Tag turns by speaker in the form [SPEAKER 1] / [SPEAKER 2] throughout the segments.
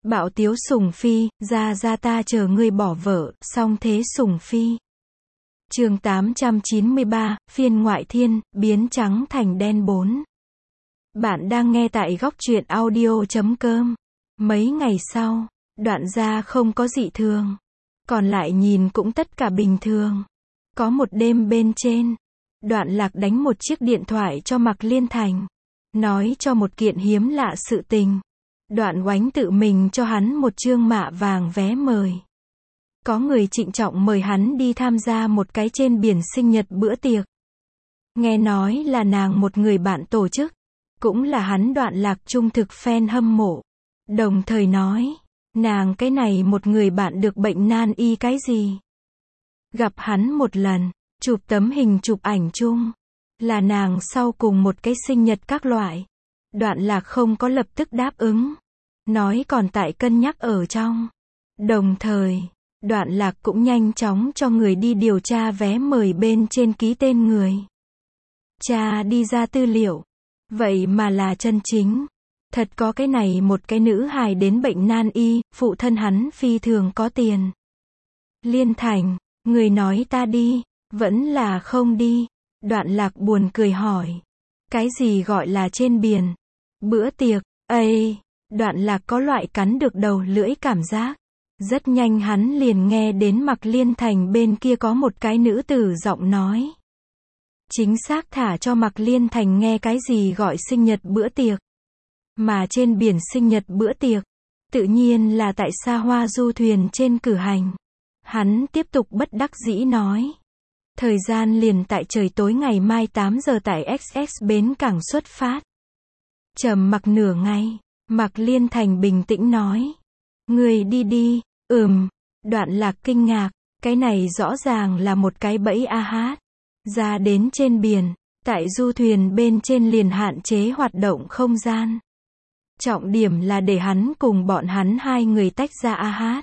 [SPEAKER 1] Bạo tiếu Sùng Phi, ra ta chờ ngươi bỏ vợ, song thế Sùng Phi. Chương 893, phiên ngoại thiên, biến trắng thành đen 4. Bạn đang nghe tại góc truyện audio.com. Mấy ngày sau, Đoạn gia không có dị thường. Còn lại nhìn cũng tất cả bình thường. Có một đêm bên trên, Đoạn Lạc đánh một chiếc điện thoại cho Mạc Liên Thành. Nói cho một kiện hiếm lạ sự tình. Đoạn Oánh tự mình cho hắn một chương mạ vàng vé mời. Có người trịnh trọng mời hắn đi tham gia một cái trên biển sinh nhật bữa tiệc. Nghe nói là nàng một người bạn tổ chức. Cũng là hắn Đoạn Lạc trung thực fan hâm mộ. Đồng thời nói, nàng cái này một người bạn được bệnh nan y cái gì. Gặp hắn một lần, chụp tấm hình chụp ảnh chung. Là nàng sau cùng một cái sinh nhật các loại. Đoạn Lạc không có lập tức đáp ứng. Nói còn tại cân nhắc ở trong. Đồng thời, Đoạn Lạc cũng nhanh chóng cho người đi điều tra vé mời bên trên ký tên người. Cha đi ra tư liệu. Vậy mà là chân chính. Thật có cái này một cái nữ hài đến bệnh nan y, phụ thân hắn phi thường có tiền. Liên Thành, người nói ta đi, vẫn là không đi. Đoạn Lạc buồn cười hỏi. Cái gì gọi là trên biển? Bữa tiệc, Đoạn Lạc có loại cắn được đầu lưỡi cảm giác. Rất nhanh hắn liền nghe đến Mạc Liên Thành bên kia có một cái nữ tử giọng nói. Chính xác thả cho Mạc Liên Thành nghe cái gì gọi sinh nhật bữa tiệc. Mà trên biển sinh nhật bữa tiệc, tự nhiên là tại xa hoa du thuyền trên cử hành. Hắn tiếp tục bất đắc dĩ nói. Thời gian liền tại trời tối ngày mai 8 giờ tại XX bến cảng xuất phát. Trầm mặc nửa ngày, Mạc Liên Thành bình tĩnh nói. Người đi đi, Đoạn Lạc kinh ngạc, cái này rõ ràng là một cái bẫy a hát. Ra đến trên biển, tại du thuyền bên trên liền hạn chế hoạt động không gian. Trọng điểm là để hắn cùng bọn hắn hai người tách ra a hát.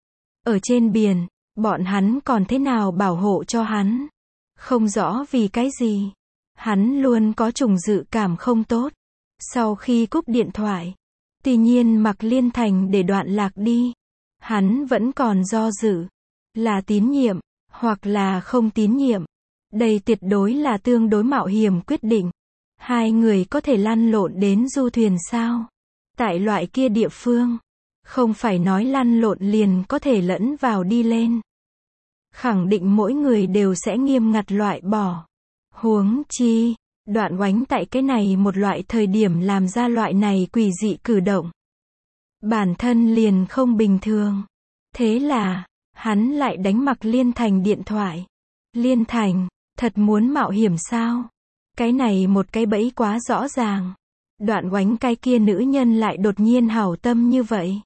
[SPEAKER 1] Ở trên biển, bọn hắn còn thế nào bảo hộ cho hắn? Không rõ vì cái gì. Hắn luôn có trùng dự cảm không tốt. Sau khi cúp điện thoại, tuy nhiên Mạc Liên Thành để Đoạn Lạc đi. Hắn vẫn còn do dự. Là tín nhiệm, hoặc là không tín nhiệm. Đây tuyệt đối là tương đối mạo hiểm quyết định. Hai người có thể lăn lộn đến du thuyền sao? Tại loại kia địa phương, không phải nói lăn lộn liền có thể lẫn vào đi lên. Khẳng định mỗi người đều sẽ nghiêm ngặt loại bỏ. Huống chi, Đoạn Oánh tại cái này một loại thời điểm làm ra loại này quỷ dị cử động. Bản thân liền không bình thường. Thế là, hắn lại đánh Mạc Liên Thành điện thoại. Liên Thành, thật muốn mạo hiểm sao? Cái này một cái bẫy quá rõ ràng. Đoạn Oánh cái kia nữ nhân lại đột nhiên hảo tâm như vậy.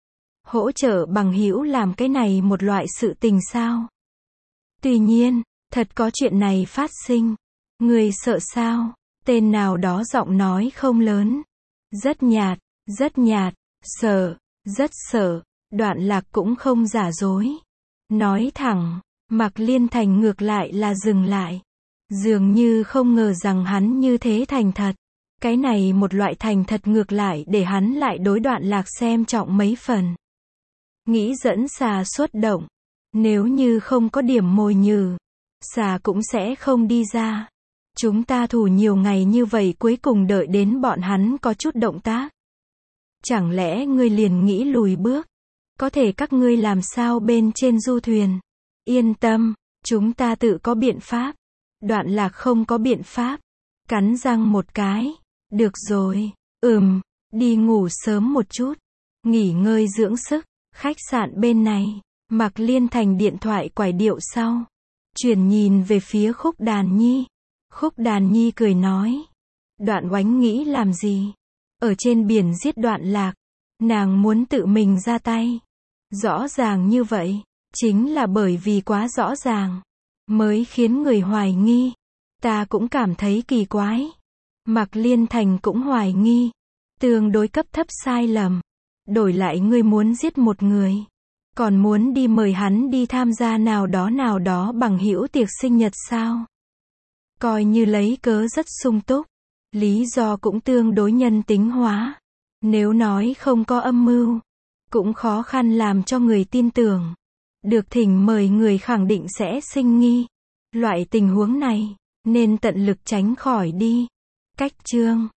[SPEAKER 1] Hỗ trợ bằng hữu làm cái này một loại sự tình sao? Tuy nhiên, thật có chuyện này phát sinh. Người sợ sao? Tên nào đó giọng nói không lớn. Rất nhạt, rất sợ. Đoạn Lạc cũng không giả dối. Nói thẳng, Mạc Liên Thành ngược lại là dừng lại. Dường như không ngờ rằng hắn như thế thành thật. Cái này một loại thành thật ngược lại để hắn lại đối Đoạn Lạc xem trọng mấy phần. Nghĩ dẫn xà xuất động. Nếu như không có điểm mồi nhử, xà cũng sẽ không đi ra. Chúng ta thủ nhiều ngày như vậy cuối cùng đợi đến bọn hắn có chút động tác. Chẳng lẽ ngươi liền nghĩ lùi bước? Có thể các ngươi làm sao bên trên du thuyền? Yên tâm, chúng ta tự có biện pháp. Đoạn Lạc không có biện pháp. Cắn răng một cái. Được rồi, đi ngủ sớm một chút. Nghỉ ngơi dưỡng sức. Khách sạn bên này, Mạc Liên Thành điện thoại quải điệu sau. Chuyển nhìn về phía Khúc Đàn Nhi. Khúc Đàn Nhi cười nói. Đoạn Oánh nghĩ làm gì? Ở trên biển giết Đoạn Lạc. Nàng muốn tự mình ra tay. Rõ ràng như vậy, chính là bởi vì quá rõ ràng, mới khiến người hoài nghi. Ta cũng cảm thấy kỳ quái. Mạc Liên Thành cũng hoài nghi. Tương đối cấp thấp sai lầm. Đổi lại ngươi muốn giết một người. Còn muốn đi mời hắn đi tham gia nào đó bằng hữu tiệc sinh nhật sao? Coi như lấy cớ rất sung túc. Lý do cũng tương đối nhân tính hóa. Nếu nói không có âm mưu, cũng khó khăn làm cho người tin tưởng. Được thỉnh mời người khẳng định sẽ sinh nghi. Loại tình huống này, nên tận lực tránh khỏi đi. Cách chương